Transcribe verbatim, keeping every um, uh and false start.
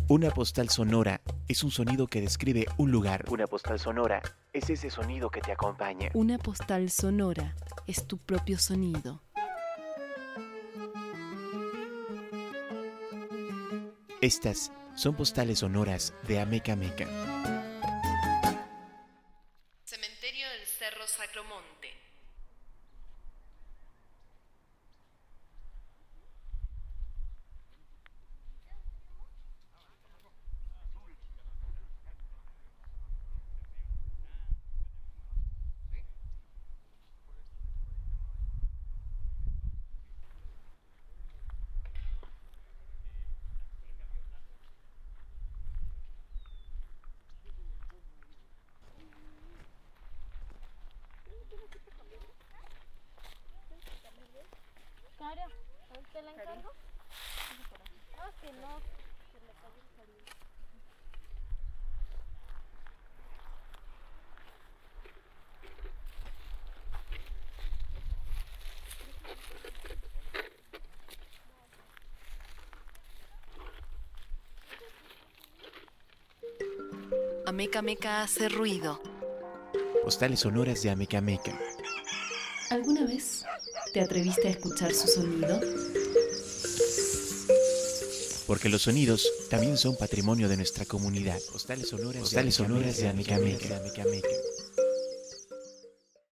Una postal sonora es un sonido que describe un lugar. Una postal sonora es ese sonido que te acompaña. Una postal sonora es tu propio sonido. Estas son postales sonoras de Ameca Meca. Cementerio del Cerro Sacromonte. Cara, ¿te la encargo? Ah, que no, se le cayó el cariño. Ameca Meca hace ruido. Postales sonoras de Ameca Meca. ¿Alguna vez te atreviste a escuchar su sonido? Porque los sonidos también son patrimonio de nuestra comunidad. Postales sonoras, Postales sonoras de Ameca Meca.